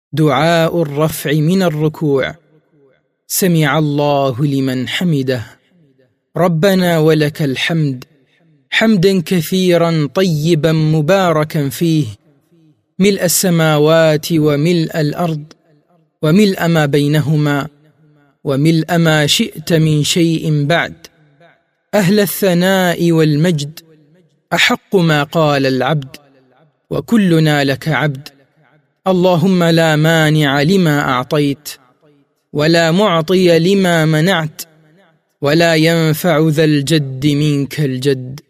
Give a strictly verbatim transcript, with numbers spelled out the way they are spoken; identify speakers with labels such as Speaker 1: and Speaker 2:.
Speaker 1: دعاء الرفع من الركوع. سمع الله لمن حمده. ربنا ولك الحمد حمدا كثيرا طيبا مباركا فيه، ملء السماوات وملء الأرض وملء ما بينهما وملء ما شئت من شيء بعد، أهل الثناء والمجد، أحق ما قال العبد، وكلنا لك عبد. اللهم لا مانع لما أعطيت، ولا معطي لما منعت، ولا ينفع ذا الجد منك الجد.